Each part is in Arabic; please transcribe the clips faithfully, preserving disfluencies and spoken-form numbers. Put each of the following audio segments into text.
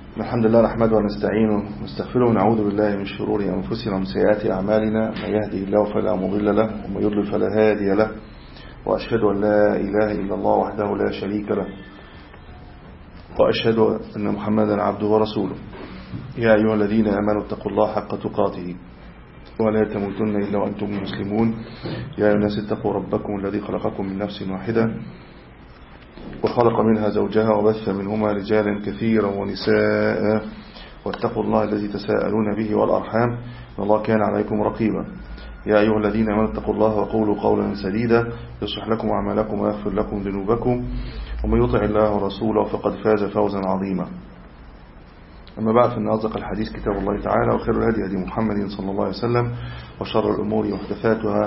الحمد لله نحمده ونستعينه ونستغفره ونعوذ بالله من شرور أنفسنا ومن سيئات أعمالنا. من يهده الله فلا مضل له ومن يضلل فلا هادي له، وأشهد أن لا إله إلا الله وحده لا شريك له، وأشهد أن محمدا عبده ورسوله. يا أيها الذين آمنوا اتقوا الله حق تقاته ولا تموتن إلا وأنتم مسلمون. يا أيها الناس اتقوا ربكم الذي خلقكم من نفس واحدة وخلق منها زوجها وبث منهما رجالا كثيرا ونساء، واتقوا الله الذي تساءلون به والأرحام إن الله كان عليكم رقيبا. يا أيها الذين آمنوا اتقوا الله وقولوا قولا سديدا يصلح لكم أعمالكم ويغفر لكم ذنوبكم، ومن يطع الله ورسوله فقد فاز فوزا عظيما. أما بعد، فإن أصدق الحديث كتاب الله تعالى، وخير الهدي هدي محمد صلى الله عليه وسلم، وشر الأمور محدثاتها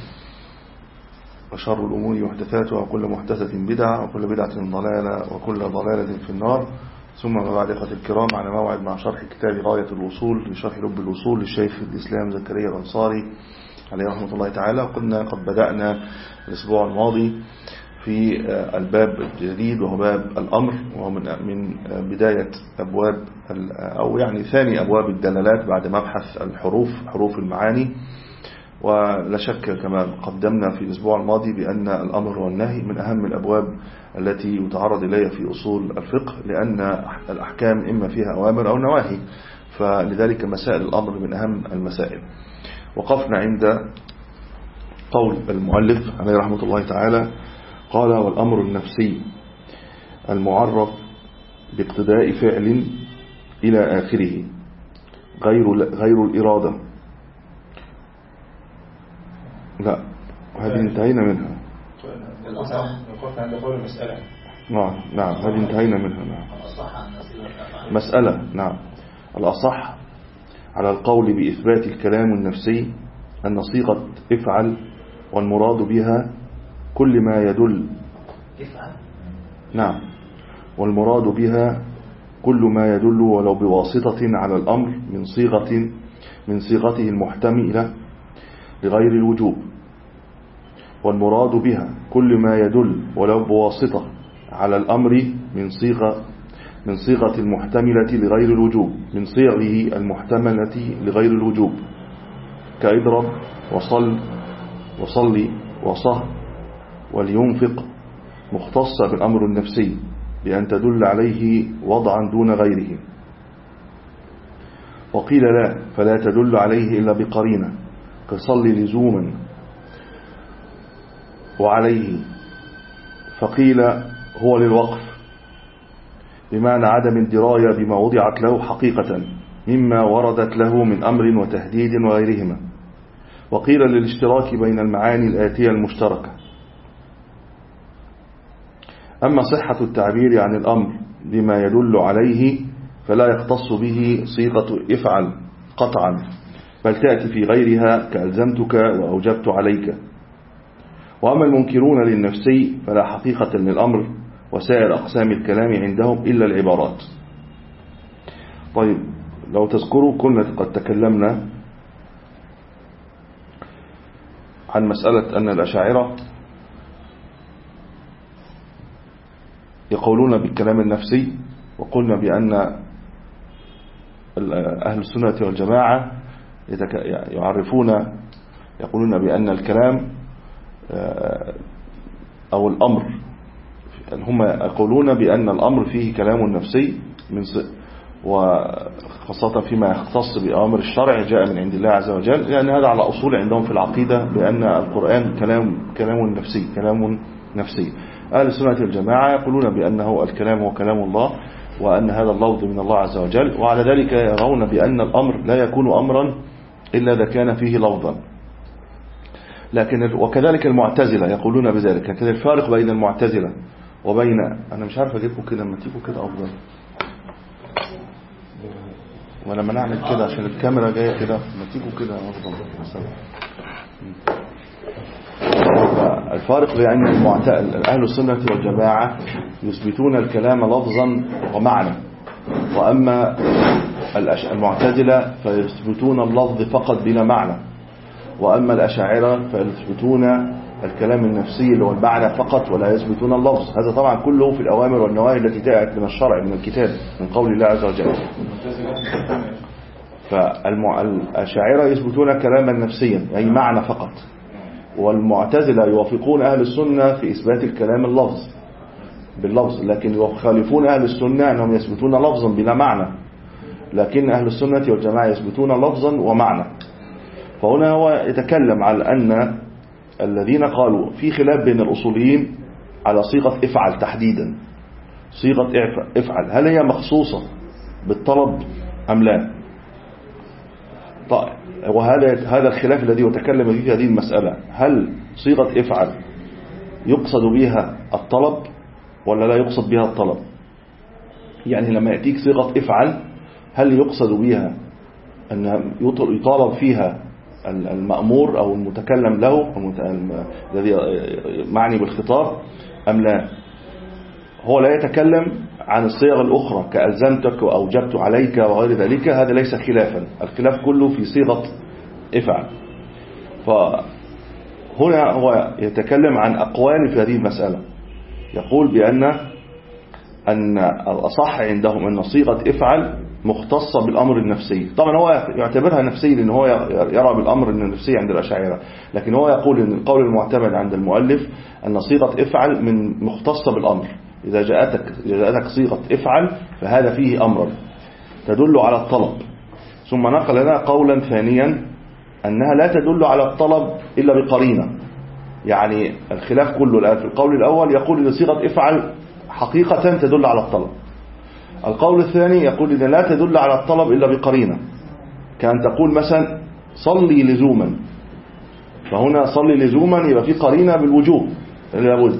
وشر الأمور محدثاتها وكل محدثة بدعة وكل بدعة ضلالة وكل ضلالة في النار. ثم ما بعد، إخوة الكرام، على موعد مع شرح كتاب غاية الوصول لشرح لب الوصول للشيخ الإسلام زكريا الأنصاري عليه رحمة الله تعالى. وقلنا قد بدأنا الأسبوع الماضي في الباب الجديد وهو باب الأمر، ومن من بداية أبواب أو يعني ثاني أبواب الدلالات بعد مبحث الحروف حروف المعاني. ولا شك كما قدمنا في الأسبوع الماضي بأن الأمر والنهي من أهم الأبواب التي يتعرض إليها في أصول الفقه، لأن الأحكام إما فيها أوامر أو نواهي، فلذلك مسائل الأمر من أهم المسائل. وقفنا عند قول المؤلف عليه رحمة الله تعالى، قال: والأمر النفسي المعرف باقتداء فعل إلى آخره غير غير الإرادة. لا، هذه انتهينا منها. نعم نعم هذه انتهينا منها. نعم. مسألة نعم الأصح على القول بإثبات الكلام النفسي أن صيغة افعل والمراد بها كل ما يدل نعم والمراد بها كل ما يدل ولو بواسطة على الأمر من صيغة من صيغته المحتملة لغير الوجوب، والمراد بها كل ما يدل ولو بواسطة على الأمر من صيغة من صيغة المحتملة لغير الوجوب من صيغه المحتملة لغير الوجوب، كاضرب وصل وصلي وصه ولينفق، مختصة بالأمر النفسي بأن تدل عليه وضعا دون غيره. وقيل لا، فلا تدل عليه إلا بقرينة كصلي لزوما وعليه، فقيل هو للوقف بمعنى عدم الدراية بما وضعت له حقيقة مما وردت له من أمر وتهديد وغيرهما. وقيل للاشتراك بين المعاني الآتية المشتركة. أما صحة التعبير عن الأمر بما يدل عليه فلا يختص به صيغة افعل قطعا، بل تأتي في غيرها كألزمتك وأوجبت عليك. وأما المنكرون للنفسي فلا حقيقة للأمر وسائر أقسام الكلام عندهم إلا العبارات. طيب، لو تذكروا كنا قد تكلمنا عن مسألة أن الأشاعرة يقولون بالكلام النفسي، وقلنا بأن أهل السنة والجماعة يعرفون يقولون بأن الكلام أو الأمر هم يقولون بأن الأمر فيه كلام نفسي من وخاصة فيما يختص بأمر الشرع جاء من عند الله عز وجل، لأن هذا على أصول عندهم في العقيدة بأن القرآن كلام كلام نفسي كلام نفسي. أهل السنة والجماعة يقولون بأنه الكلام هو كلام الله، وأن هذا اللفظ من الله عز وجل، وعلى ذلك يرون بأن الأمر لا يكون أمرا إلا إذا كان فيه لفظا. لكن وكذلك المعتزلة يقولون بذلك. لكن الفارق بين المعتزلة وبين أنا مش عارف أجيبكم كده، لما تيجوا كده أفضل، ولما نعمل كده عشان الكاميرا جاية كده، لما تيجوا كده أفضل. الفارق بين أهل السنة والجماعة يثبتون الكلام لفظا ومعنى، وأما المعتزلة فيثبتون اللفظ فقط بلا معنى، وأما الأشاعرة فيثبتون الكلام النفسي اللي هو المعنى فقط ولا يثبتون اللفظ. هذا طبعا كله في الأوامر والنواهي التي جاءت من الشرع من الكتاب من قول الله عز وجل. فالأشاعرة يثبتون كلاما نفسيا أي معنى فقط، والمعتزلة يوافقون أهل السنة في إثبات الكلام اللفظ باللفظ، لكن يخالفون أهل السنة أنهم يثبتون لفظا بلا معنى، لكن أهل السنة والجماعة يثبتون لفظا ومعنى. فهنا هو يتكلم على أن الذين قالوا في خلاف بين الأصوليين على صيغة افعل تحديدا، صيغة افعل هل هي مخصوصة بالطلب أم لا؟ طيب وهذا هذا الخلاف الذي يتكلم فيه في هذه المسألة، هل صيغة افعل يقصد بها الطلب ولا لا يقصد بها الطلب؟ يعني لما يأتيك صيغة افعل هل يقصد بها أن يطالب فيها المأمور أو المتكلم له الذي معني بالخطاب أم لا؟ هو لا يتكلم عن الصيغ الأخرى كألزمتك وأوجبت عليك وغير ذلك، هذا ليس خلافا، الخلاف كله في صيغة افعل. فهنا هو يتكلم عن أقوال في هذه المسألة، يقول بأن أن الأصح عندهم أن صيغة افعل مختصة بالأمر النفسي. طبعا هو يعتبرها نفسي لأن هو يرى بالأمر النفسي عند الأشاعرة، لكن هو يقول أن القول المعتمد عند المؤلف أن صيغة افعل من مختصة بالأمر. إذا جاءتك, جاءتك صيغة افعل فهذا فيه أمرا تدل على الطلب. ثم نقل لنا قولا ثانيا أنها لا تدل على الطلب إلا بقرينة. يعني الخلاف كله الآن في القول الأول يقول أن صيغة افعل حقيقة تدل على الطلب. القول الثاني يقول إن لا تدل على الطلب إلا بقرينة، كأن تقول مثلا صلي لزوما، فهنا صلي لزوما يبقى في قرينة بالوجوب لابد.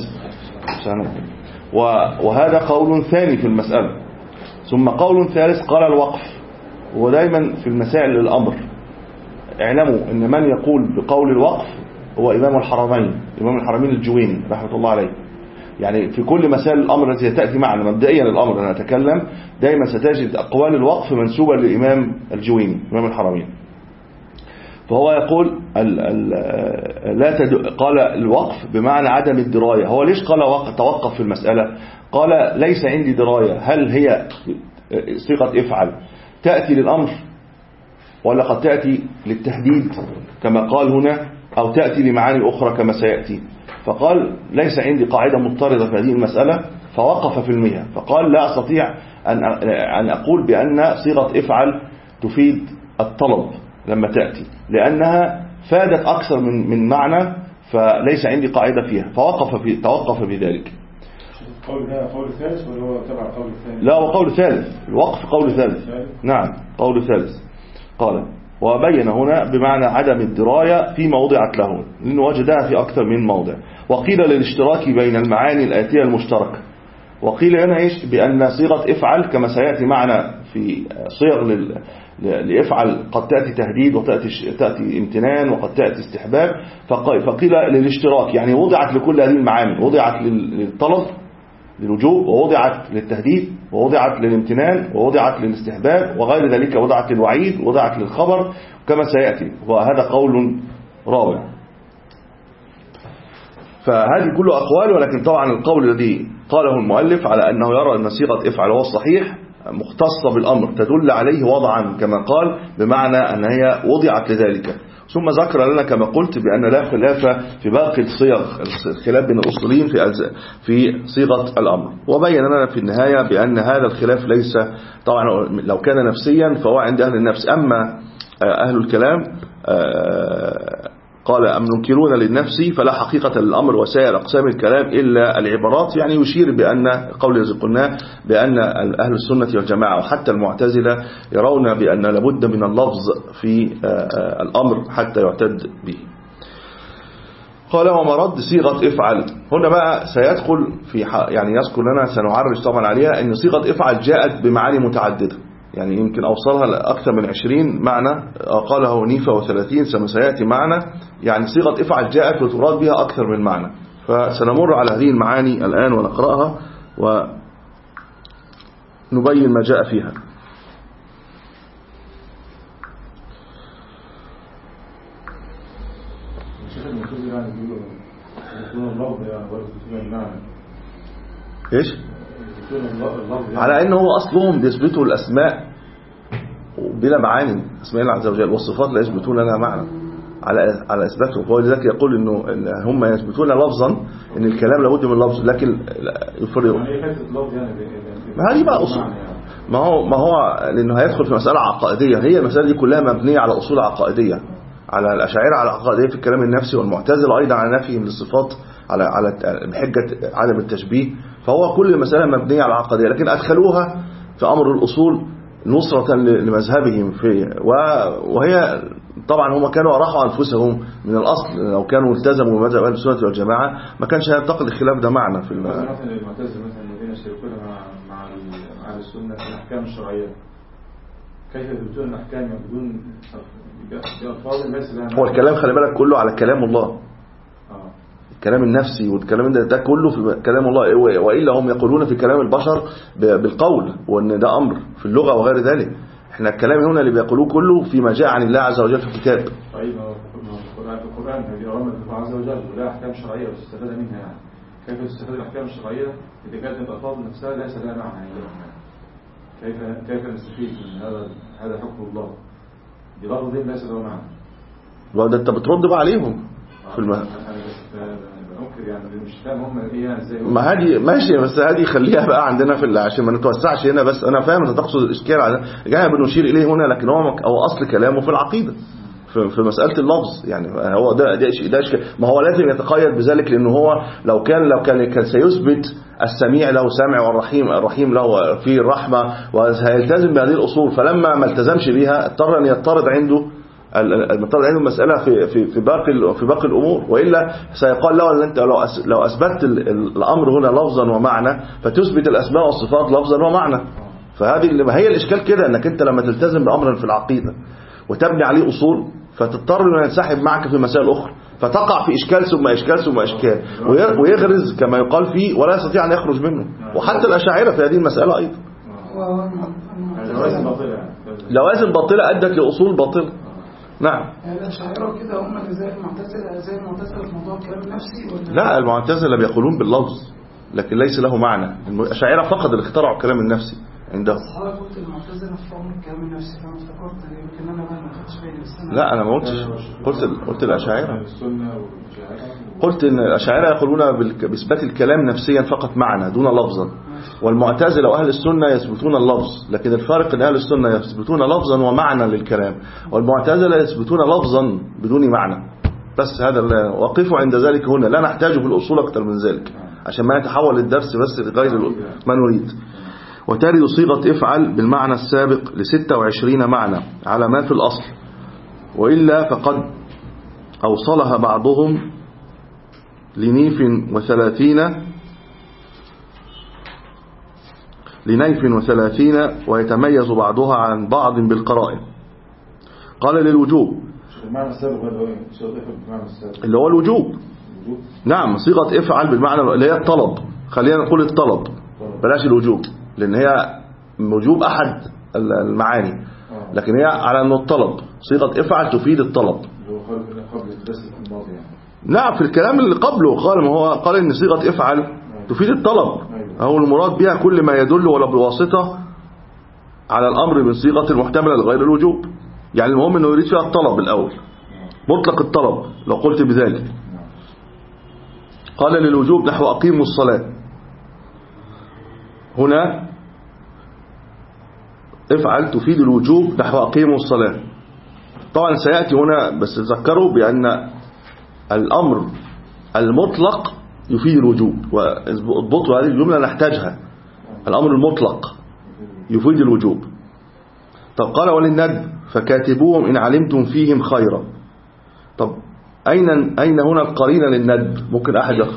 وهذا قول ثاني في المسألة. ثم قول ثالث قال الوقف. ودايما في المسائل الأمر اعلموا أن من يقول بقول الوقف هو إمام الحرمين، إمام الحرمين الجويني رحمة الله عليه. يعني في كل مسائل الأمر التي تأتي معنا مبدئيا الأمر أنا أتكلم دائما ستجد أقوال الوقف منسوبة للإمام الجويني إمام الحرمين. فهو يقول ال ال لا تد... قال الوقف بمعنى عدم الدراية. هو ليش قال وقف توقف في المسألة؟ قال ليس عندي دراية هل هي صيغة افعل تأتي للأمر ولا قد تأتي للتهديد كما قال هنا، أو تأتي لمعاني أخرى كما سيأتي. فقال ليس عندي قاعدة مضطردة في هذه المسألة، فوقف في المية. فقال لا أستطيع أن أن أقول بأن صيغة افعل تفيد الطلب لما تأتي، لأنها فادت أكثر من من معنى، فليس عندي قاعدة فيها، فوقف في توقف بذلك. قول ده قول ثالث ولا هو تبع قول ثاني؟ لا هو قول ثالث، الوقف قول ثالث. نعم قول ثالث. قال وبين هنا بمعنى عدم الدراية فيما وضعت له، لأنه وجدها في أكثر من موضع. وقيل للاشتراك بين المعاني الآتية المشتركة. وقيل هنا إيش؟ بأن صيغة افعل كما سيأتي معنا في صيغ لل... لافعل قد تأتي تهديد وتأتي تأتي امتنان وقد تأتي استحباب. فقيل للاشتراك يعني وضعت لكل هذه المعاني، وضعت للطلب للوجوب، ووضعت للتهديد، ووضعت للامتنان، ووضعت للاستحباب وغير ذلك، وضعت للوعيد، ووضعت للخبر كما سيأتي. وهذا قول رابع. فهذه كله أقوال، ولكن طبعا القول الذي قاله المؤلف على أنه يرى أن صيغة افعل هو الصحيح مختصة بالأمر تدل عليه وضعا كما قال، بمعنى أن هي وضعت لذلك. ثم ذكر لنا كما قلت بأن لا خلاف في باقي الصيغ، الخلاف بين الأصوليين في في صيغة الأمر. وبين لنا في النهاية بأن هذا الخلاف ليس طبعا لو كان نفسيا فهو عند أهل النفس، أما أهل الكلام قال أم ننكرون للنفس فلا حقيقة للأمر وسائر أقسام الكلام إلا العبارات. يعني يشير بأن قول الذي قلناه بأن أهل السنة والجماعة وحتى المعتزلة يرون بأن لابد من اللفظ في الأمر حتى يعتد به. قال ومرد صيغة افعل. هنا بقى سيدخل في يعني يذكر لنا سنعرج طبعا عليها أن صيغة افعل جاءت بمعاني متعددة، يعني يمكن أوصلها لأكثر من عشرين معنى قالها نيفة وثلاثين سما سيأتي معنا. يعني صيغة افعل جاءت وتراد بها أكثر من معنى، فسنمر على هذه المعاني الآن ونقرأها ونبين ما جاء فيها. ايش؟ على ان هو اصلهم بيثبتوا الاسماء بلا معاني، اسماء الله عز وجل، والصفات لا يثبتون لها معنى على على اثباتهم. فهو لذلك يقول انه هم يثبتون لفظا ان الكلام لابد من لفظ، لكن يفرقوا. ما هذه بقى اصول، ما هو ما هو لانه هيدخل في مساله عقائديه. هي المساله دي كلها مبنيه على اصول عقائديه، على الاشاعره على عقائديه في الكلام النفسي، والمعتزله ايضا على نفيهم للصفات على على بحجه عدم التشبيه. فهو كل المساله مبنيه على عقائديه، لكن ادخلوها في امر الاصول نصرة لمذهبهم في، وهي طبعا هم كانوا أراحوا أنفسهم من الأصل. لو كانوا التزموا بمذهب أهل السنة والجماعة ما كانش هيعتقد الخلاف ده معنى في الم... مثلا المعتزلة مثلا الذين يشتركون مع مع أهل السنة في الأحكام الشرعية، كيف يثبتون الأحكام بدون بألفاظ ليس لها معنى؟ هو الكلام خلي بالك كله على كلام الله، الكلام النفسي والكلام ده, ده كله في كلام الله، وإلا هم يقولون في كلام البشر بالقول، وأن ده أمر في اللغة وغير ذلك. احنا الكلام هنا اللي بيقولوه كله فيما جاء عن الله عز وجل في الكتاب. طيب القرآن في القرآن هذه أوامر الله عز وجل ولا أحكام شرعية وتستفاد منها، يعني كيف تستفاد الأحكام الشرعية إذا كانت الألفاظ نفسها ليس لها معنى؟ كيف كيف نستفيد من هذا هذا حكم الله بلفظ ليس له معنى؟ وده أنت بترد بقى عليهم في المهد. ما هذه ماشي، بس هذه خليها بقى عندنا في عشان ما نتوسعش هنا. بس انا فاهم انت تقصد الاشكال على جاي بنشير اليه هنا، لكن هو هو اصل كلامه في العقيده في, في مساله اللفظ. يعني هو ده ده ده اشكال، ما هو لازم يتقيد بذلك، لانه هو لو كان لو كان كان سيثبت السميع له سامع والرحيم الرحيم له فيه الرحمه وهيلتزم بهذه الاصول، فلما ما التزمش بها اضطر ان يضطرد عنده المطلع عنده المسألة في في في باقي في باقي الأمور، وإلا سيقال له أن أنت لو لو أثبت الأمر هنا لفظا ومعنى فتثبت الأسماء والصفات لفظا ومعنى. فهذه اللي هي الإشكال كده، أنك أنت لما تلتزم بأمر في العقيدة وتبني عليه أصول فتضطر أن ينسحب معك في مسائل أخرى، فتقع في إشكال ثم إشكال ثم إشكال، ويغرز كما يقال فيه ولا يستطيع أن يخرج منه. وحتى الأشاعرة في هذه المسألة أيضا لوازم باطلة أدت لأصول باطلة. نعم. الأشاعرة كده هم اللي زي المعتزلة زي المعتزلة في موضوع الكلام النفسي ولا؟ لا، المعتزلة بيقولون باللفظ لكن ليس له معنى. الأشاعرة فقط اللي اخترعوا الكلام النفسي عندهم. حضرتك قلت المعتزلة في فهم الكلام النفسي، فأنا افتكرت يمكن أنا ما خدتش بالي. لا أنا ما قلتش، قلت قلت الأشاعرة، قلت إن الأشاعرة يقولون بإثبات الكلام نفسيا فقط معنى دون لفظا، والمعتزلة وأهل السنة يثبتون اللفظ، لكن الفارق أن أهل السنة يثبتون لفظا ومعنى للكلام، والمعتزلة يثبتون لفظا بدون معنى. بس هذا وقفوا عند ذلك هنا، لا نحتاج في الأصول أكثر من ذلك عشان ما يتحول الدرس بس لغير ما نريد. وترد صيغة افعل بالمعنى السابق لستة وعشرين معنى على ما في الأصل، وإلا فقد أوصلها بعضهم لنيف وثلاثين لنيف وثلاثين ويتميز بعضها عن بعض بالقرائن. قال للوجوب اللي هو الوجوب. نعم، صيغة افعل بالمعنى اللي هي الطلب، خلينا نقول الطلب بلاش الوجوب، لأن هي وجوب أحد المعاني، لكن هي على أنه الطلب. صيغة افعل تفيد الطلب. نعم، في الكلام اللي قبله قال ما هو قال إن صيغة افعل تفيد الطلب، أو المراد بها كل ما يدل ولا بواسطة على الأمر من صيغة المحتملة لغير الوجوب. يعني المهم أنه يريد فيها الطلب الأول، مطلق الطلب لو قلت بذلك. قال للوجوب نحو أقيموا الصلاة، هنا افعل تفيد الوجوب نحو أقيموا الصلاة. طبعا سيأتي هنا، بس تذكروا بأن الأمر المطلق يفيد الوجوب، واضبطوا هذه الجملة نحتاجها. الأمر المطلق يفيد الوجوب. طب قال وللندب فكاتبوهم إن علمتم فيهم خيرا. طب أين أين هنا القرينة للندب؟ ممكن أحد يقول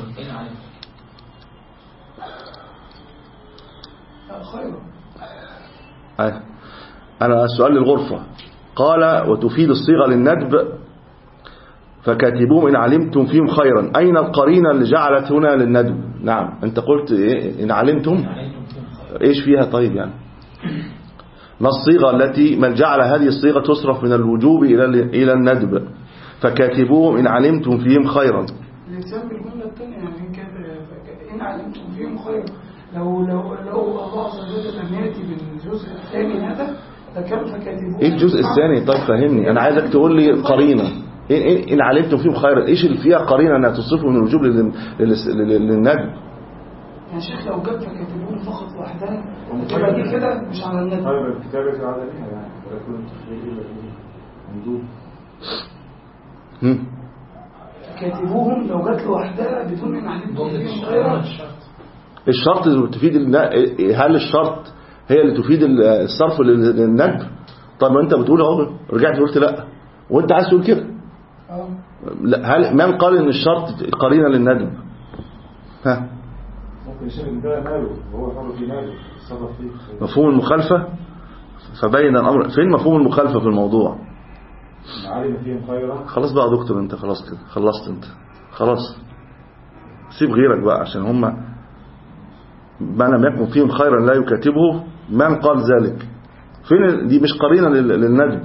خيرا. أنا السؤال للغرفة. قال وتفيد الصيغة للندب فكاتبوهم إن علمتم فيهم خيرا. أين القرينة اللي جعلت هنا للندب؟ نعم أنت قلت إيه؟ إن علمتم إيش فيها؟ طيب يعني ما الصيغة التي من جعل هذه الصيغة تصرف من الوجوب إلى إلى الندب؟ فكاتبوهم إن علمتم فيهم خيرا. الإنسان بالجملة الثانية يعني إن علمتم فيهم خيرا لو لو لو الله عز وجل لم يأتي بالجزء الثاني هذا لكان فكاتبوه. ايه الجزء الثاني؟ طيب فهمني، انا عايزك تقول لي قرينه. إيه إيه إن علمتم فيهم خيرا، ايش اللي فيها قرينه انها تصرفه من الوجوب لل- لل- للندب؟ يا شيخ لو جت فكاتبوه فقط وحدها تبقى دي كده مش على الندب. طيب الكتابة العادة ليها يعني ولا يكون التخيل إلا مندوب. هم؟ فكاتبوهم لو جت لوحدها بدون ان علمتم فيهم خيرا. الشرط اللي تفيد الن- هل الشرط هي اللي تفيد الصرف للندب؟ طب ما انت بتقول اهو، رجعت قلت لا وانت عايز تقول كده. اه لا، هل من قال ان الشرط قرينه للندب؟ ها، ممكن يشير إن ده ماله وهو حر في ماله يتصرف فيه. مفهوم المخالفه. فبين الامر. فين مفهوم المخالفه في الموضوع؟ إن علم فيهم خيرا. خلاص بقى يا دكتور، انت خلاص كده خلصت انت خلاص. سيب غيرك بقى عشان هم ما لم يكن فيهم خيرا لا يكاتبه. من قال ذلك؟ فين دي؟ مش قرينه لل- للندب.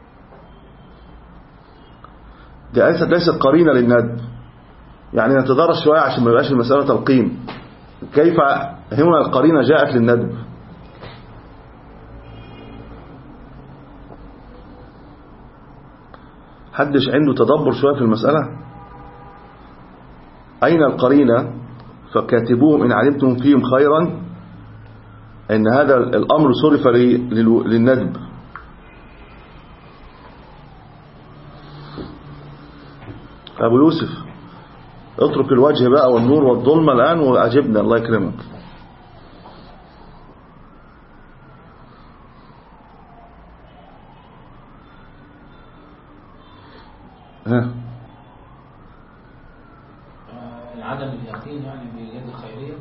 دي ليست ليست قرينه للندب. يعني نتدرس شويه عشان ما يبقاش المساله تلقين. كيف هنا القرينه جاءت للندب؟ حدش عنده تدبر شويه في المساله؟ أين القرينة؟ فكاتبوهم إن علمتم فيهم خيرا، إن هذا الأمر صرف للندب. أبو يوسف اترك الوجه بقى والنور والظلمة الآن وأجبنا، الله يكرمك. ها، عدم اليقين يعني باليد الخيرية.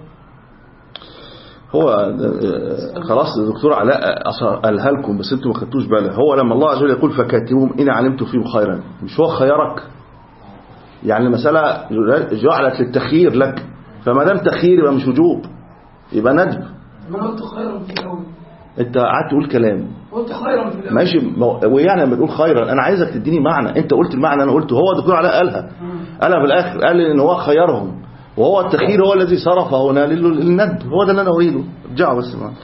هو خلاص الدكتور علاء قالها لكم بس انتم ما خدتوش بالك. هو لما الله عز وجل يقول فكاتبوهم إن علمتم فيهم خيرا، مش هو خيرك؟ يعني المسألة جعلت للتخيير لك، فما دام تخيير يبقى مش وجوب، يبقى ندب. انا قلت خيرا في الاول. انت قعدت تقول كلام قلت خيرا في الاول ماشي. ويعني لما تقول خيرا انا عايزك تديني معنى. انت قلت المعنى انا قلته، هو الدكتور علاء قالها. قالها في الاخر، قال ان هو خيرهم وهو التخيير هو الذي صرف هنا للندب. هو ده اللي انا اريده. ارجعوا بس معاك.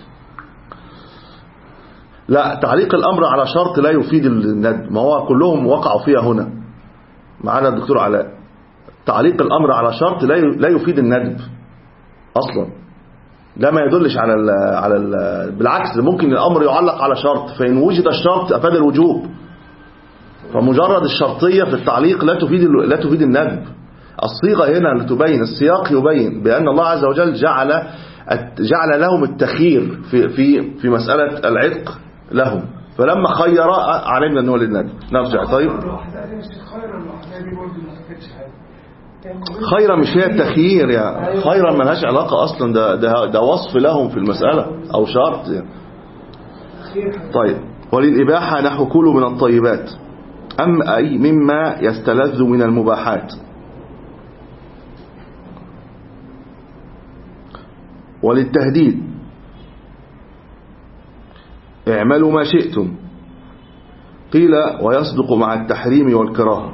لا، تعليق الامر على شرط لا يفيد الندب. ما هو كلهم وقعوا فيها هنا معنا الدكتور علاء. تعليق الامر على شرط لا لا يفيد الندب اصلا. ده ما يدلش على ال على ال بالعكس، ممكن الامر يعلق على شرط فان وجد الشرط افاد الوجوب. فمجرد الشرطيه في التعليق لا تفيد لا تفيد الندب. الصيغه هنا لتبين، السياق يبين بان الله عز وجل جعل جعل لهم التخيير في في في مساله العتق لهم، فلما خير علمنا ان هو للندب. نرجع. طيب خيرا مش هي التخيير يعني، خيرا ملهاش علاقة أصلا. ده, ده, ده وصف لهم في المسألة أو شرط يعني. طيب، وللإباحة نحو كلوا من الطيبات، أم أي مما يستلذ من المباحات. وللتهديد اعملوا ما شئتم، قيل ويصدق مع التحريم والكراهة.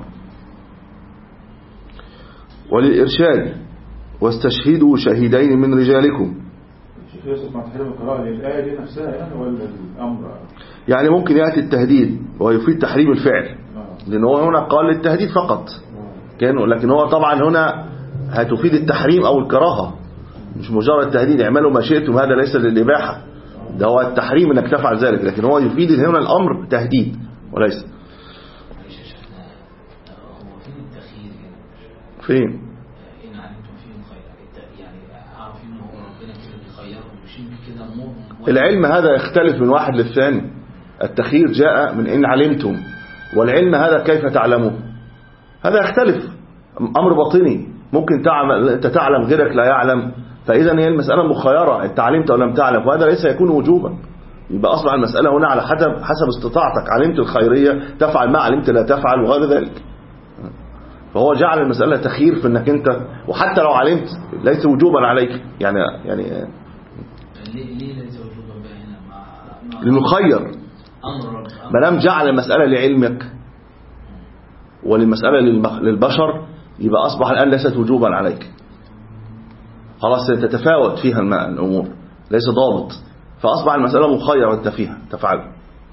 وللإرشاد واستشهدوا شهيدين من رجالكم. شيخ يوسف مع تحريم القراءة للآية دي نفسها يعني ولا الأمر؟ يعني ممكن يأتي التهديد ويفيد تحريم الفعل، لأن هو هنا قال للتهديد فقط كانوا، لكن هو طبعا هنا هتفيد التحريم أو الكراهة، مش مجرد تهديد اعملوا ما شئتم. هذا ليس للإباحة، ده هو التحريم انك تفعل ذلك، لكن هو يفيد هنا الأمر تهديد وليس. فين؟ إن علمتم فيهم خيرا، يعني عارفين إنه ربنا كده بيخيرهم مش كده أمورهم. العلم هذا يختلف من واحد للثاني. التخيير جاء من إن علمتم، والعلم هذا كيف تعلمه هذا يختلف. أمر باطني ممكن تعلم أنت تعلم غيرك لا يعلم، فإذا هي المسألة مخيرة، أنت علمت أو لم تعلم، وهذا ليس يكون وجوبا. يبقى أصبح المسألة هنا على حسب حسب استطاعتك. علمت الخيرية تفعل، ما علمت لا تفعل، وغير ذلك. فهو جعل المسألة تخيير في انك انت، وحتى لو علمت ليس وجوبا عليك يعني يعني ليه ليه ليس وجوبا بقى هنا؟ لانه خير. امر ما دام جعل المسألة لعلمك وللمسألة للبشر، يبقى اصبح الان ليست وجوبا عليك. خلاص تتفاوت فيها الأمور، ليس ضابط، فأصبح المسألة مخيرة وأنت فيها تفعل.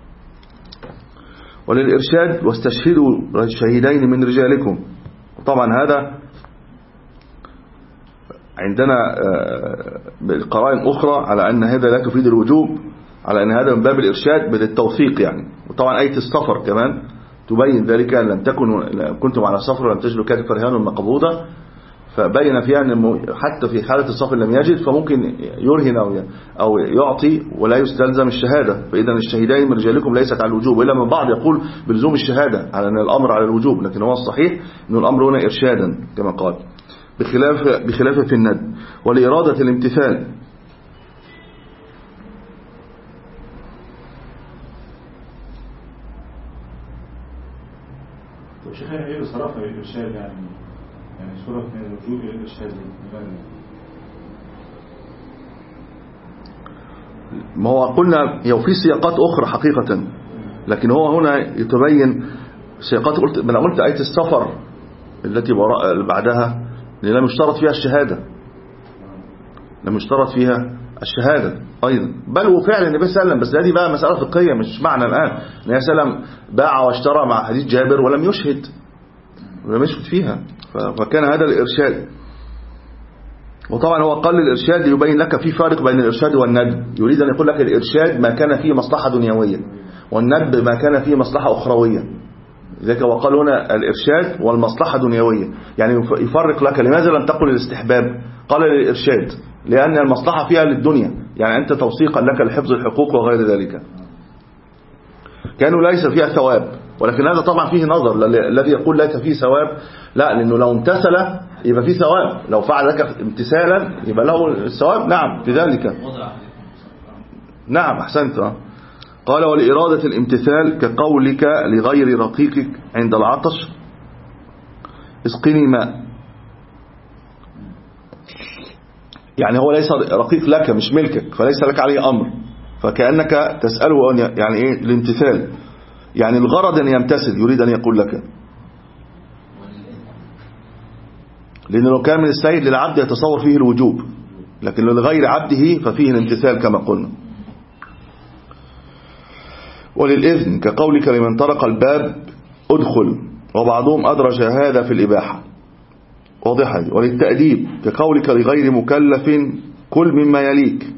وللإرشاد واستشهدوا شهيدين من رجالكم. طبعا هذا عندنا قرائن أخرى على أن هذا لا تفيد الوجوب، على أن هذا من باب الإرشاد بالتوثيق يعني. وطبعا آية السفر كمان تبين ذلك، لم تكن كنتم على سفر ولم تجدوا كاتب فرهان مقبوضة، فبين فيها أن حتى في حالة السفر لم يجد فممكن يرهن أو أو يعطي ولا يستلزم الشهادة. فإذا الشهيدين من رجالكم ليست على الوجوب، إلا من بعض يقول بلزوم الشهادة على أن الأمر على الوجوب، لكن هو الصحيح أن الأمر هنا إرشادا كما قال، بخلاف بخلاف في الند. ولإرادة الامتثال. طب شيخ ايه بصراحة الإرشاد يعني يعني صورة من الوجوب إلى الإرشاد؟ ما هو قلنا هي في سياقات أخرى حقيقة، لكن هو هنا يتبين سياقات. قلت من قلت آية السفر التي بعدها لم يشترط فيها الشهادة، لم يشترط فيها الشهادة أيضا، بل وفعل النبي صلى الله عليه وسلم. بس هذه بقى مسألة فقهية مش معنى الآن. النبي صلى الله عليه وسلم باع واشترى مع حديث جابر ولم يشهد ولم يشهد فيها، فكان هذا الإرشاد. وطبعا هو قال الإرشاد ليبين لك في فارق بين الإرشاد والندب. يريد أن يقول لك الإرشاد ما كان فيه مصلحة دنيوية، والندب ما كان فيه مصلحة أخروية. لذلك وقال هنا الإرشاد والمصلحة دنيوية، يعني يفرق لك. لماذا لم تقل الاستحباب؟ قال للإرشاد لأن المصلحة فيها للدنيا، يعني أنت توثيقا لك لحفظ الحقوق وغير ذلك. كانوا ليس فيها ثواب، ولكن هذا طبعا فيه نظر. الذي يقول ليس فيه ثواب لا، لأنه لو امتثل يبقى فيه ثواب، لو فعل لك امتثالا يبقى له الثواب. نعم في ذلك. نعم أحسنت. قال ولإرادة الامتثال كقولك لغير رقيقك عند العطش اسقني ماء، يعني هو ليس رقيق لك مش ملكك، فليس لك عليه أمر، فكأنك تسأله أن يعني إيه الامتثال، يعني الغرض أن يمتثل. يريد أن يقول لك لأنه لو كان من السيد للعبد يتصور فيه الوجوب، لكن لغير عبده ففيه الامتثال كما قلنا. وللإذن كقولك لمن طرق الباب ادخل، وبعضهم أدرج هذا في الإباحة واضحة. وللتأديب كقولك لغير مكلف كل مما يليك،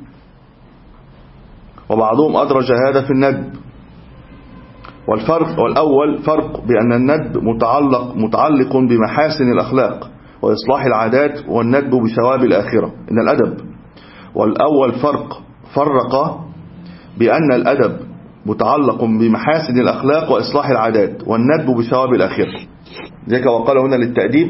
وبعضهم أدرج هذا في الندب. والفرق والأول فرق بأن الندب متعلق متعلق بمحاسن الأخلاق وإصلاح العادات، والندب بثواب الآخرة إن الأدب. والأول فرق فرق بأن الأدب متعلق بمحاسن الأخلاق وإصلاح العادات، والندب بثواب الآخرة. ذلك وقال هنا للتأديب،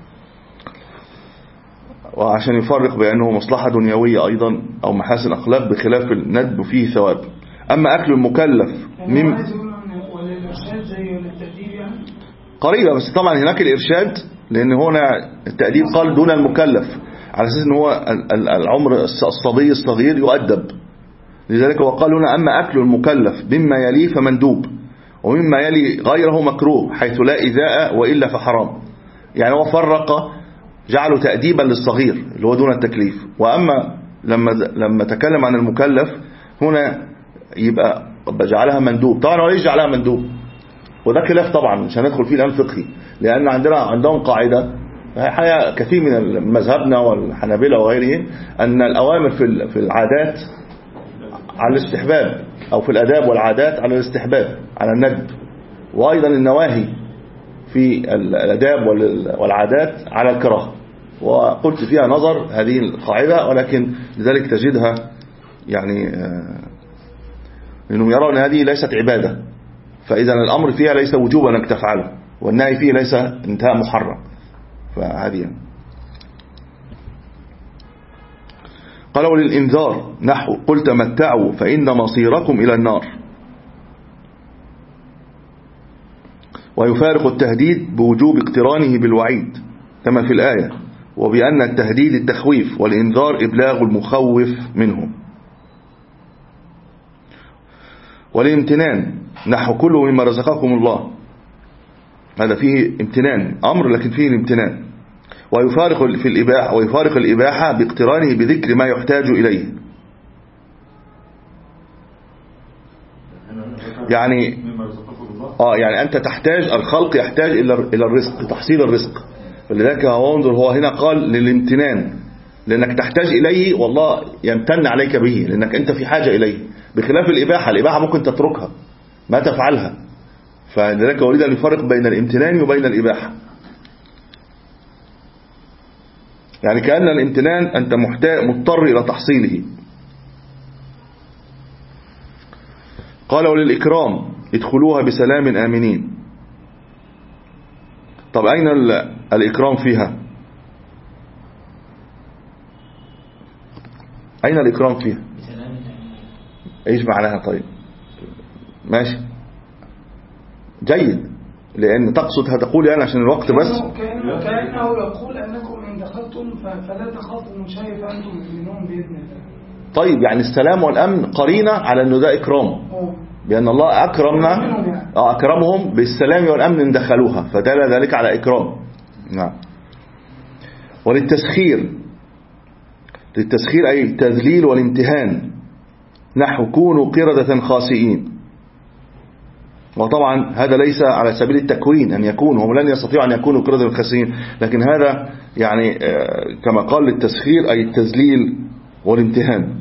وعشان يفرق بأنه مصلحة دنيوية أيضا أو محاسن أخلاق، بخلاف الندب فيه ثواب. أما أكل المكلف من قريبة، بس طبعا هناك الإرشاد، لأن هنا التأديب قال دون المكلف على أساس أنه هو العمر الصبي الصغير يؤدب. لذلك وقال هنا أما أكل المكلف مما يلي فمندوب، ومما يلي غيره مكروه حيث لا إذاء وإلا فحرام. يعني هو فرق جعله تأديبا للصغير اللي هو دون التكليف. وأما لما لما تكلم عن المكلف هنا يبقى جعلها مندوب. طبعا هو ليش جعلها مندوب؟ وده خلاف طبعا مش هندخل فيه الآن فقهي، لأن عندنا عندهم قاعدة حقيقة كثير من مذهبنا والحنابلة وغيرهم أن الأوامر في في العادات على الاستحباب، أو في الأداب والعادات على الاستحباب على الندب، وأيضا النواهي في الأداب والعادات على الكراهة. وقلت فيها نظر هذه القاعدة، ولكن لذلك تجدها يعني لأنهم يرون هذه ليست عبادة، فإذا الأمر فيها ليس وجوبا أنك تفعله، والنهي فيه ليس انتهاء محرم. فهذه قالوا للإنذار نحو قل تمتعوا فإن مصيركم إلى النار. ويفارق التهديد بوجوب اقترانه بالوعيد كما في الآية، وبأن التهديد التخويف والإنذار إبلاغ المخوف منه. والامتنان نحو كله مما رزقكم الله، هذا فيه امتنان أمر لكن فيه الامتنان. ويفارق في الإباحة ويفارق الإباحة باقترانه بذكر ما يحتاج إليه. يعني آه يعني أنت تحتاج، الخلق يحتاج إلى إلى الرزق، تحصيل الرزق. فلذلك هو انظر هو هنا قال للامتنان، لأنك تحتاج إليه والله يمتن عليك به، لأنك أنت في حاجة إليه، بخلاف الإباحة. الإباحة ممكن تتركها ما تفعلها، فلذلك أريد أن يفرق بين الامتنان وبين الإباحة. يعني كأن الامتنان أنت مضطر إلى تحصيله. قال وللإكرام ادخلوها بسلام آمنين. طب أين الإكرام فيها؟ أين الإكرام فيها؟ إيش معناها؟ طيب ماشي جيد، لأن تقصد هتقول يعني عشان الوقت بس. كأنه, كأنه يقول أنكم إن دخلتم فلا تخافوا من شيء فأنتم مؤمنون بإذن الله. طيب يعني السلام والأمن قرينة على أنه ده إكرام، بأن الله أكرمنا أكرمهم بالسلام والأمن إن دخلوها، فدل ذلك على إكرام. نعم. وللتسخير، للتسخير أي التذليل والامتهان، نحو كونوا قردة خاسئين. وطبعا هذا ليس على سبيل التكوين أن يكونوا، هم لن يستطيعوا أن يكونوا قردة خاسئين، لكن هذا يعني كما قال للتسخير أي التذليل والامتهان.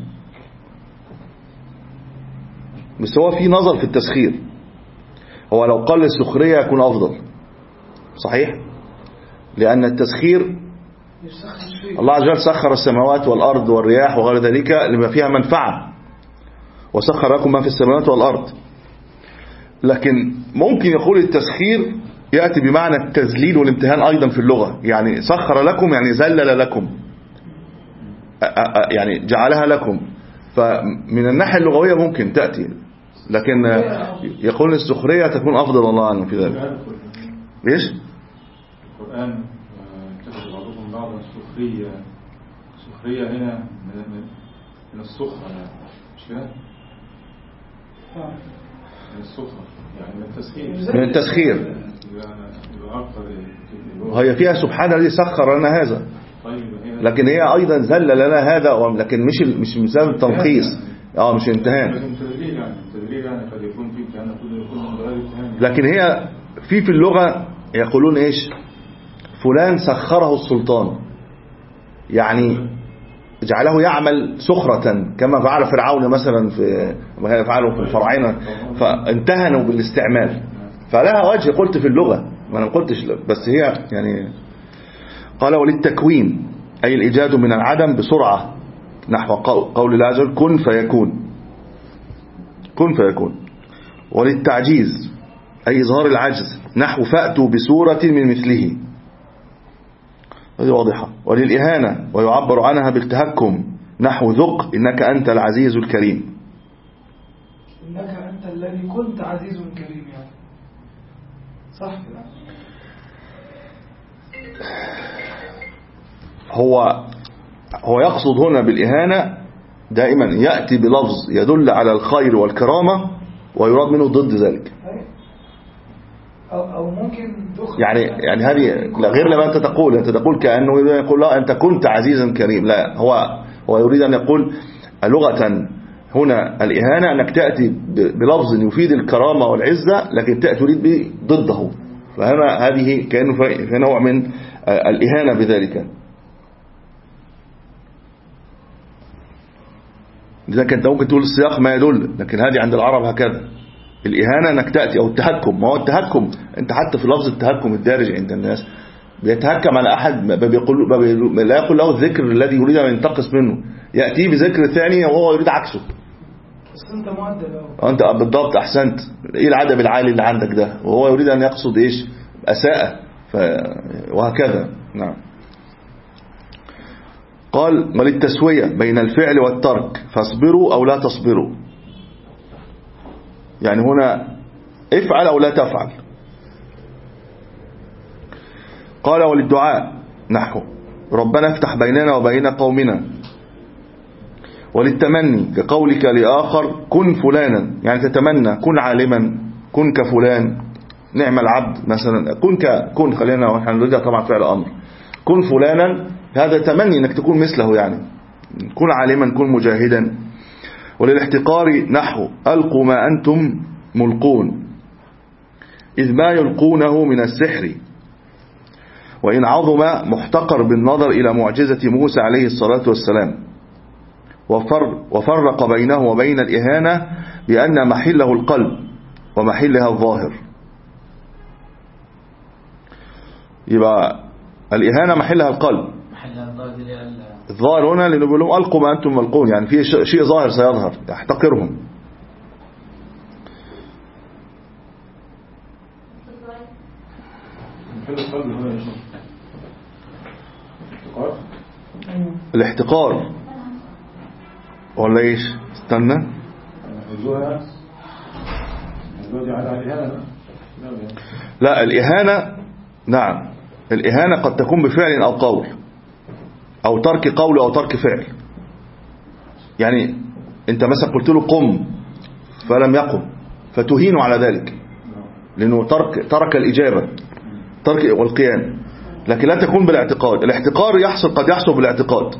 بس هو في نظر في التسخير، هو لو قال للسخرية يكون أفضل، صحيح؟ لأن التسخير الله عز وجل سخر السماوات والأرض والرياح وغير ذلك لما فيها منفعة، وسخر لكم ما في السماوات والأرض. لكن ممكن يقول التسخير يأتي بمعنى التذليل والامتهان أيضا في اللغة، يعني سخر لكم يعني زلل لكم، يعني جعلها لكم، فمن الناحية اللغوية ممكن تأتي، لكن يقول السخرية تكون أفضل الله عنه في ذلك. ليش؟ القرآن اتخذ بعضكم بعضا سخرية، سخرية هنا من السخرة مش كده؟ من السخرة يعني من التسخير، من التسخير وهي فيها سبحانه الذي سخر لنا هذا، لكن هي أيضا زل لنا هذا، لكن مش مش بسبب التنقيص، اه مش امتهان، لكن هي في في اللغة يقولون ايش؟ فلان سخره السلطان، يعني جعله يعمل سخرة كما فعل فرعون مثلا في ما يفعله في الفراعنة، فانتهنوا بالاستعمال، فلها وجه قلت في اللغة، ما انا قلتش بس هي يعني. قال وللتكوين أي الإيجاد من العدم بسرعة، نحو قول الله عز وجل كن فيكون، كن فيكون. وللتعجيز أي إظهار العجز، نحو فأتوا بسورة من مثله، هذه واضحة. وللإهانة ويعبر عنها بالتهكم، نحو ذق إنك أنت العزيز الكريم، إنك أنت الذي كنت عزيز كريم، يعني صح كده. هو هو يقصد هنا بالإهانة دائما يأتي بلفظ يدل على الخير والكرامة ويراد منه ضد ذلك، أو, أو ممكن يعني يعني هذه غير لما أنت تقول، أنت تقول كأنه يقول لا أنت كنت عزيزا كريم، لا هو هو يريد أن يقول لغة هنا الإهانة أنك تأتي بلفظ يفيد الكرامة والعزة لكن تأتي تريد به ضده، فهنا هذه كأنه في نوع من الإهانة بذلك. لذلك أنت ممكن تقول السياق ما يدل، لكن هذه عند العرب هكذا، الإهانة أنك تأتي أو التهكم، ما هو التهكم أنت حتى في لفظ التهكم الدارج عند الناس بيتهكم على أحد بيقول لا يقول له الذكر الذي يريد أن ينتقص منه، يأتي بذكر ثاني وهو يريد عكسه. بس أنت مؤدب أو أنت بالضبط أحسنت، إيه العدب العالي اللي عندك ده، وهو يريد أن يقصد إيش أساءة ف... وهكذا. نعم. قال وللتسوية بين الفعل والترك، فاصبروا أو لا تصبروا، يعني هنا افعل أو لا تفعل. قال وللدعاء نحو ربنا افتح بيننا وبين قومنا. وللتمني كقولك لآخر كن فلانا، يعني تتمنى كن عالما، كن كفلان، نعم العبد مثلا، كن ك كن خلينا ونرجع طبعا فعل أمر، كن فلانا، هذا تمني انك تكون مثله، يعني كن عالما كن مجاهدا. وللاحتقار نحو ألقوا ما أنتم ملقون، إذ ما يلقونه من السحر، وإن عظم محتقر بالنظر إلى معجزة موسى عليه الصلاة والسلام. وفر وفرق بينه وبين الإهانة بأن محله القلب ومحلها الظاهر. يبقى الإهانة محلها القلب، الظاهر هنا لأنه بيقول لهم ألقوا ما أنتم ملقون، يعني في شيء ظاهر سيظهر يحتقرهم. الاحتقار ولا ايش؟ استنى، لا الإهانة، نعم الإهانة قد تكون بفعل أو قول أو ترك قول أو ترك فعل. يعني أنت مثلا قلت له قم فلم يقم فتهين على ذلك، لأنه ترك ترك الإجابة، ترك والقيام، لكن لا تكون بالاعتقاد. الاحتقار يحصل قد يحصل بالاعتقاد،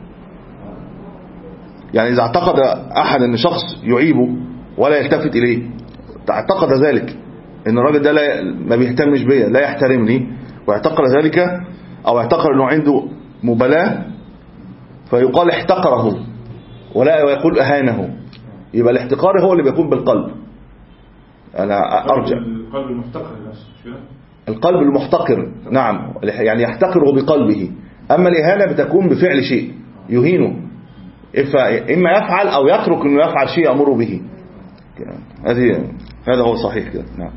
يعني إذا اعتقد أحد أن شخص يعيبه ولا يلتفت إليه، اعتقد ذلك أن الراجل ده لا ما بيهتمش بيا، لا يحترمني، واعتقد ذلك، أو اعتقد أنه عنده مبالاة، فيقال احتقره ولا يقول أهانه. يبقى الاحتقار هو اللي بيكون بالقلب. أنا أرجع القلب المحتقر، القلب المحتقر، نعم، يعني يحتقره بقلبه. أما الإهانة بتكون بفعل شيء يهينه، إما يفعل أو يترك أنه يفعل شيء يأمر به. هذه هذا هو صحيح كده. نعم.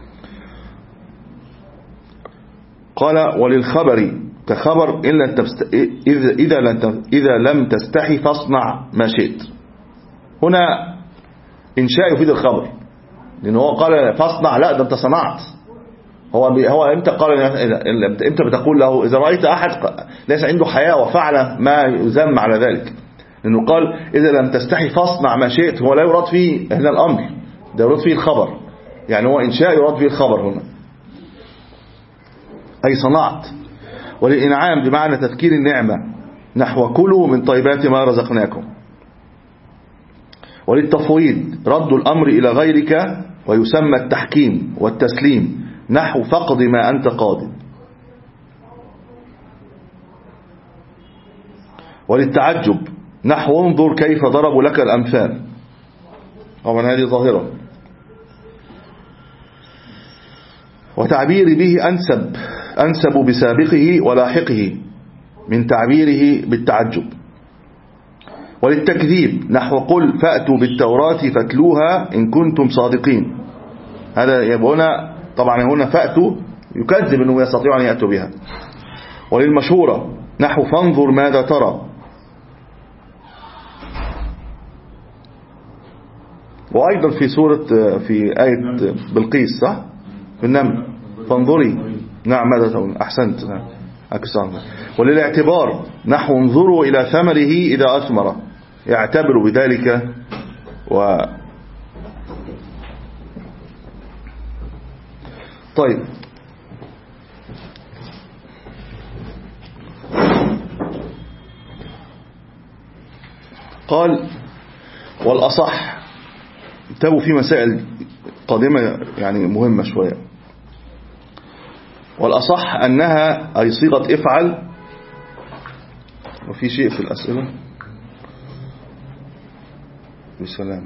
قال وللخبر كخبر إلا تست... إذا إذا لم إذا لم تستحي فاصنع ما شئت. هنا إنشاء يفيد الخبر، لأنه هو قال فاصنع، لا ده أنت صنعت. هو هو امتى قال، امتى بتقول له إذا رأيت أحد ليس عنده حياء وفعل ما يذم على ذلك، لأنه قال إذا لم تستحي فاصنع ما شئت. هو لا يراد فيه هنا الأمر، ده يراد فيه الخبر، يعني هو إنشاء يراد فيه الخبر هنا، أي صنعت. وللإنعام بمعنى تذكير النعمة نحو كلوا من طيبات ما رزقناكم. وللتفويض رد الأمر إلى غيرك، ويسمى التحكيم والتسليم نحو فقد ما أنت قاضٍ. وللتعجب نحو انظر كيف ضربوا لك الأمثال. طبعا هذه ظاهرة. وتعبير به أنسب أنسب بسابقه ولاحقه من تعبيره بالتعجب. وللتكذيب نحو قل فأتوا بالتوراة فاتلوها إن كنتم صادقين. هذا يبقى هنا، طبعا هنا فأتوا يكذب أنه يستطيع أن يأتوا بها. وللمشهورة نحو فانظر ماذا ترى. وأيضا في سورة في آية بلقيس صح في النمل فانظري، نعم ماذا تقول، أحسنت، أكثر. وللاعتبار نحو انظروا إلى ثمره إذا أثمر، يعتبر بذلك. و طيب قال والأصح، انتبهوا في مسائل قادمة يعني مهمة شوية. والأصح أنها أي صيغة افعل. وفي شيء في الأسئلة بسلام.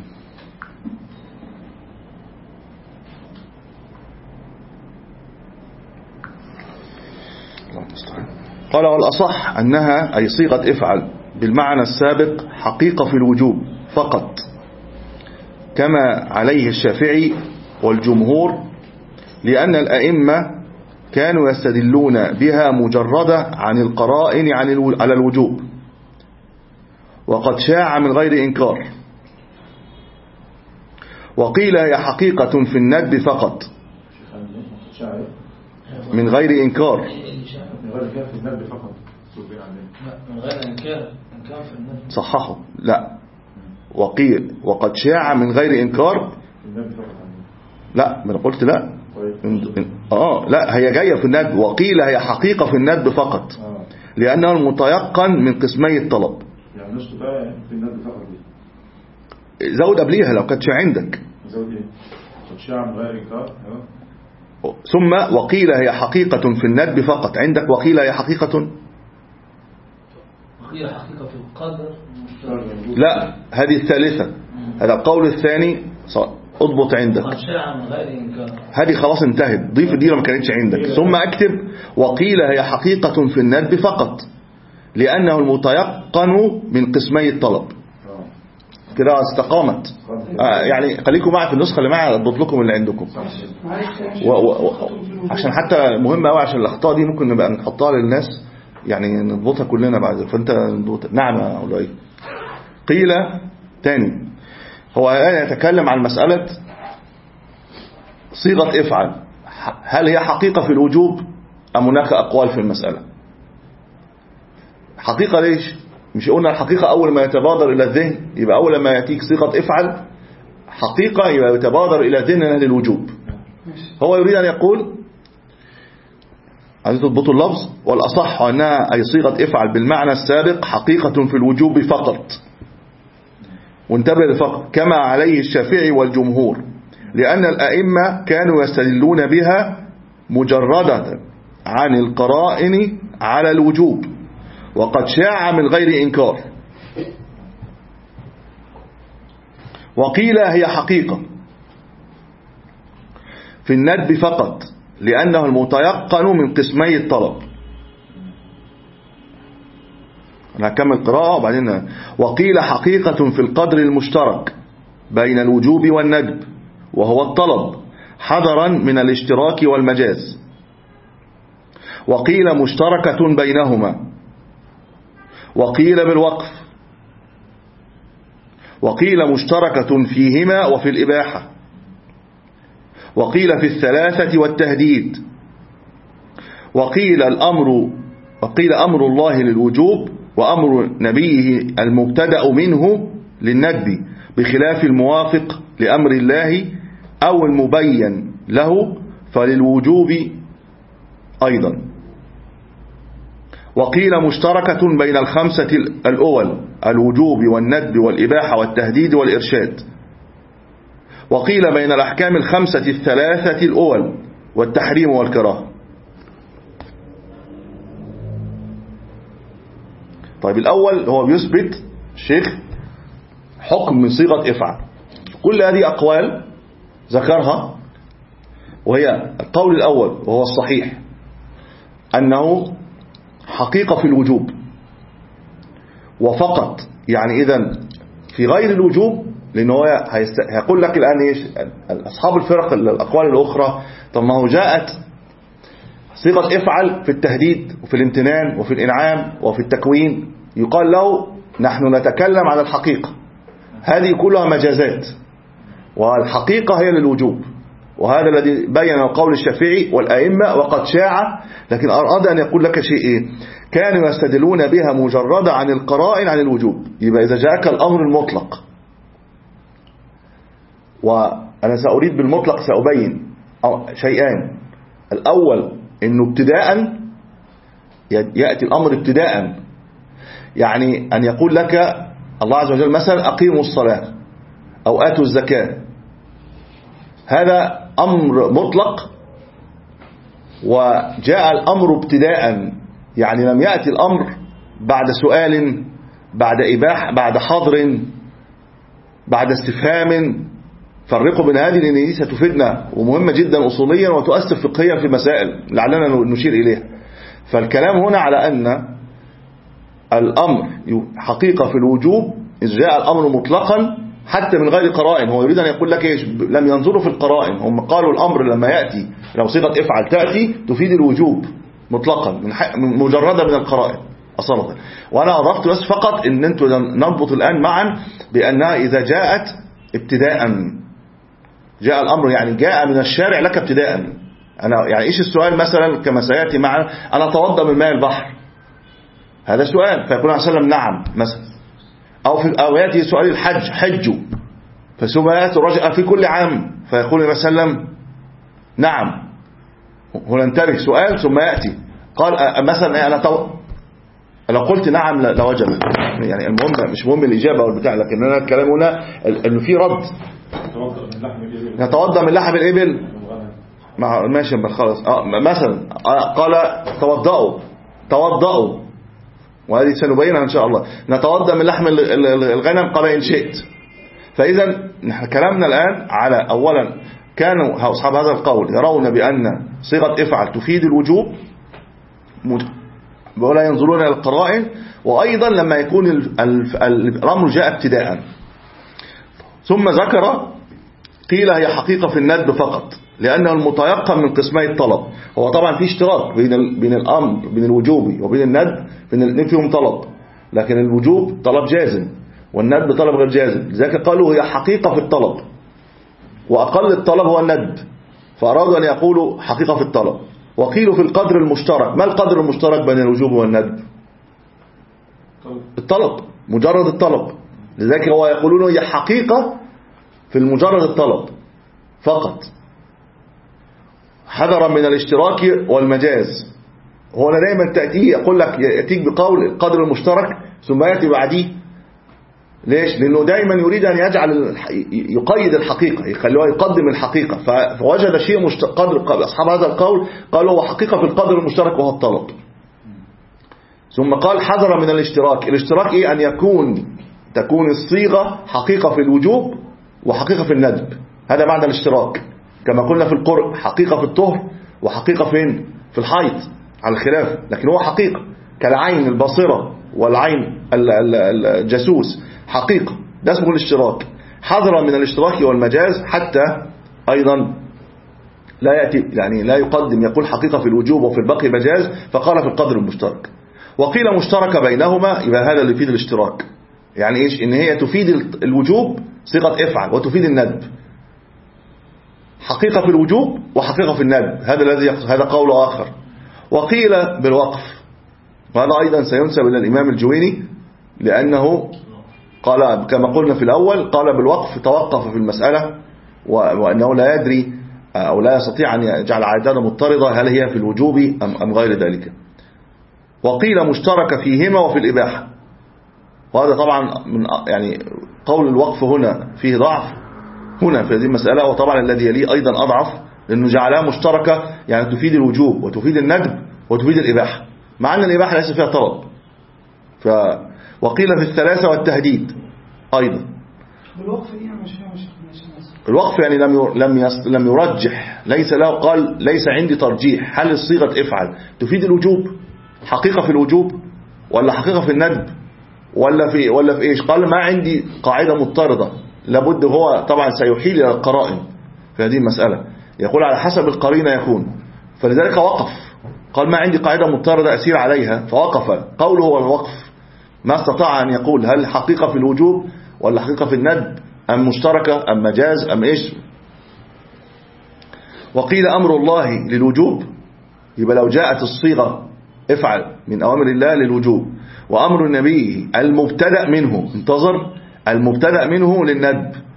قال والأصح أنها أي صيغة افعل بالمعنى السابق حقيقة في الوجوب فقط، كما عليه الشافعي والجمهور، لأن الأئمة كانوا يستدلون بها مجردة عن القرائن عن على الوجوب، وقد شاع من غير إنكار. وقيل هي حقيقة في الندب فقط من غير إنكار. من غير إنكار إنكار في الندب صححه، لا وقيل وقد شاع من غير إنكار. لا ما أنا قلت لا. اه لا هي جاية في الندب، وقيل هي حقيقة في الندب فقط. لأنه المتيقن من قسمي الطلب. يعني نسخة بقى في النبي فقط دي زود قبليها لو كانتش عندك. زود ايه؟ تشاع من غير إنكار. ثم وقيل هي حقيقة في الندب فقط. عندك وقيل هي حقيقة؟ وقيل حقيقة في القدر. لا هذه الثالثة. هذا القول الثاني اضبط عندك. تشاع من غير إنكار. هذه خلاص انتهت. ضيف دي لو ما كانتش عندك. ثم اكتب وقيل هي حقيقة في الندب فقط لأنه المتيقن من قسمي الطلب. كده استقامت. آه يعني خليكم معي في النسخة اللي معي اضبط لكم اللي عندكم و و و عشان حتى مهم قوي عشان الأخطاء دي ممكن نبقى نحطها للناس يعني نضبطها كلنا بعد. فأنت نضبطها. نعم يا أولئي. قيل تاني هو يتكلم عن مسألة صيغة افعل، هل هي حقيقة في الوجوب أم هناك أقوال في المسألة؟ حقيقة ليش؟ مش قلنا الحقيقة أول ما يتبادر إلى الذهن يبقى أول ما يأتيك صيغة افعل حقيقة يبقى يتبادر إلى ذهننا للوجوب. هو يريد أن يقول عايز تضبطوا اللفظ والأصح أنها أي صيغة افعل بالمعنى السابق حقيقة في الوجوب فقط. وانتبه لفقط كما عليه الشافعي والجمهور لأن الأئمة كانوا يستدلون بها مجردة عن القرائن على الوجوب وقد شاع من غير إنكار. وقيل هي حقيقة في الندب فقط لأنه المتيقن من قسمي الطلب. أنا هكمل قراءة وبعدين. وقيل حقيقة في القدر المشترك بين الوجوب والندب وهو الطلب حذرا من الاشتراك والمجاز. وقيل مشتركة بينهما. وقيل بالوقف. وقيل مشتركة فيهما وفي الإباحة. وقيل في الثلاثة والتهديد. وقيل الأمر وقيل أمر الله للوجوب وأمر نبيه المبتدأ منه للندب بخلاف الموافق لأمر الله أو المبين له فللوجوب أيضا. وقيل مشتركة بين الخمسة الأول الوجوب والندب والإباحة والتهديد والإرشاد. وقيل بين الأحكام الخمسة الثلاثة الأول والتحريم والكراهة. طيب الأول هو بيثبت الشيخ حكم من صيغة افعل. كل هذه أقوال ذكرها وهي القول الأول وهو الصحيح أنه حقيقة في الوجوب وفقط. يعني إذن في غير الوجوب لأنه هيقول لك الآن إيش أصحاب الفرق الأقوال الأخرى طب ما هو جاءت صيغة افعل في التهديد وفي الامتنان وفي الإنعام وفي التكوين يقال له نحن نتكلم عن الحقيقة. هذه كلها مجازات والحقيقة هي للوجوب. وهذا الذي بين القول الشافعي والأئمة وقد شاع. لكن أراد أن يقول لك شيء إيه؟ كانوا يستدلون بها مجردة عن القرائن عن الوجوب. يبقى إذا جاءك الأمر المطلق وأنا سأريد بالمطلق سأبين شيئان. الأول إنه ابتداء يأتي الأمر ابتداء يعني أن يقول لك الله عز وجل مثلا أقيموا الصلاة أو آتوا الزكاة. هذا أمر مطلق وجاء الأمر ابتداء يعني لم يأتي الأمر بعد سؤال بعد إباحة بعد حظر بعد استفهام. فرقوا بين هذه لأن دي ستفيدنا ومهمة جدا أصوليا وتؤثر فقهيا في مسائل لعلنا نشير إليها. فالكلام هنا على أن الأمر حقيقة في الوجوب إذ جاء الأمر مطلقا حتى من غير قرائن. هو يريد أن يقول لك إيش لم ينظروا في القرائن. هم قالوا الأمر لما يأتي لو صيغة افعل تأتي تفيد الوجوب مطلقا من مجردة من القرائن أصلا. وأنا أضفت بس فقط إن أنتم نربط الآن معا بأنها إذا جاءت ابتداء جاء الأمر يعني جاء من الشارع لك ابتداء. أنا يعني إيش السؤال مثلا كما سيأتي معنا أنا أتوضأ من ماء البحر هذا سؤال فيقول عليه وسلم نعم مثلا. أو في أو يأتي سؤال الحج حجوا فثم يأتي الرجل في كل عام فيقول عليه وسلم نعم. هنا انتبه سؤال ثم يأتي قال مثلا أنا تو... لو قلت نعم لوجبت، يعني المهم مش مهم الإجابة والبتاع، لكن أنا الكلام هنا إنه في رد. نتوضأ من لحم الإبل ماشي خلاص. آه مثلا آه قال توضأوا توضأوا، وهذه سنبينها إن شاء الله. نتوضأ من لحم الغنم قال إن شئت. فإذا نحن كلامنا الآن على أولا كانوا أصحاب هذا القول يرون بأن صيغة افعل تفيد الوجوب ولا ينظرون إلى القرائن، وأيضا لما يكون الأمر جاء ابتداء. ثم ذكر قيل هي حقيقة في الندب فقط، لأنه المتيقن من قسمي الطلب. هو طبعا في اشتراك بين بين الأمر بين الوجوب وبين الندب، بين الاثنين فيهم طلب، لكن الوجوب طلب جازم والندب طلب غير جازم، لذلك قالوا هي حقيقة في الطلب، وأقل الطلب هو الندب، فأرادوا أن يقولوا حقيقة في الطلب. وقيلوا في القدر المشترك. ما القدر المشترك بين الوجوب والندب؟ الطلب، مجرد الطلب. لذلك هو يقولون هي حقيقة في المجرد الطلب فقط، حذرا من الاشتراك والمجاز. هو أنا دايما تأتيه يقول لك يأتيك بقول القدر المشترك ثم يأتي بعديه. ليش؟ لأنه دايما يريد أن يجعل يقيد الحقيقة، يخلوها يقدم الحقيقة. فوجد شيء قدر أصحاب هذا القول قالوا هو حقيقة في القدر المشترك وهو الطلب. ثم قال حذر من الاشتراك. الاشتراك إيه؟ أن يكون تكون الصيغة حقيقة في الوجوب وحقيقة في الندب. هذا معنى الاشتراك، كما قلنا في القرء حقيقة في الطهر وحقيقة فين؟ في الحيض على الخلاف، لكن هو حقيقة كالعين البصرة والعين الجاسوس حقيقة، ده اسمه الاشتراك. حذرا من الاشتراك والمجاز، حتى أيضا لا يأتي يعني لا يقدم يقول حقيقة في الوجوب وفي البقي مجاز، فقال في القدر المشترك. وقيل مشترك بينهما، يبقى هذا اللي يفيد الاشتراك. يعني إيش؟ إن هي تفيد الوجوب صيغة افعل وتفيد الندب، حقيقة في الوجوب وحقيقة في الندب. هذا الذي هذا قول آخر. وقيل بالوقف، وهذا أيضا سينسب إلى الإمام الجويني، لأنه قال كما قلنا في الأول قال بالوقف توقف في المسألة، وأنه لا يدري أو لا يستطيع أن يجعل عادة مضطردة هل هي في الوجوب أم غير ذلك. وقيل مشترك فيهما وفي الإباحة، وهذا طبعا من يعني قول الوقف هنا فيه ضعف هنا في هذه المسألة، وطبعا الذي يليه أيضا أضعف، لأنه جعلها مشتركة يعني تفيد الوجوب وتفيد الندب وتفيد الإباحة، مع أن الإباحة ليس فيها طلب. ف وقيل في الثلاثة والتهديد أيضا. بالوقف إيه مش مش الوقف يعني لم لم لم يرجح، ليس له قال ليس عندي ترجيح، هل الصيغة افعل تفيد الوجوب حقيقة في الوجوب ولا حقيقة في الندب ولا في ولا في ايش؟ قال ما عندي قاعدة مضطردة، لابد هو طبعا سيحيل الى القرائن في هذه المسألة، يقول على حسب القرينة يكون، فلذلك وقف، قال ما عندي قاعدة مضطردة أسير عليها، فوقف. قوله هو الوقف، ما استطاع أن يقول هل حقيقة في الوجوب ولا حقيقة في الندب أم مشتركة أم مجاز أم إيش. وقيل أمر الله للوجوب، يبقى لو جاءت الصيغة افعل من أوامر الله للوجوب، وأمر النبي المبتدأ منه، انتظر، المبتدأ منه للندب،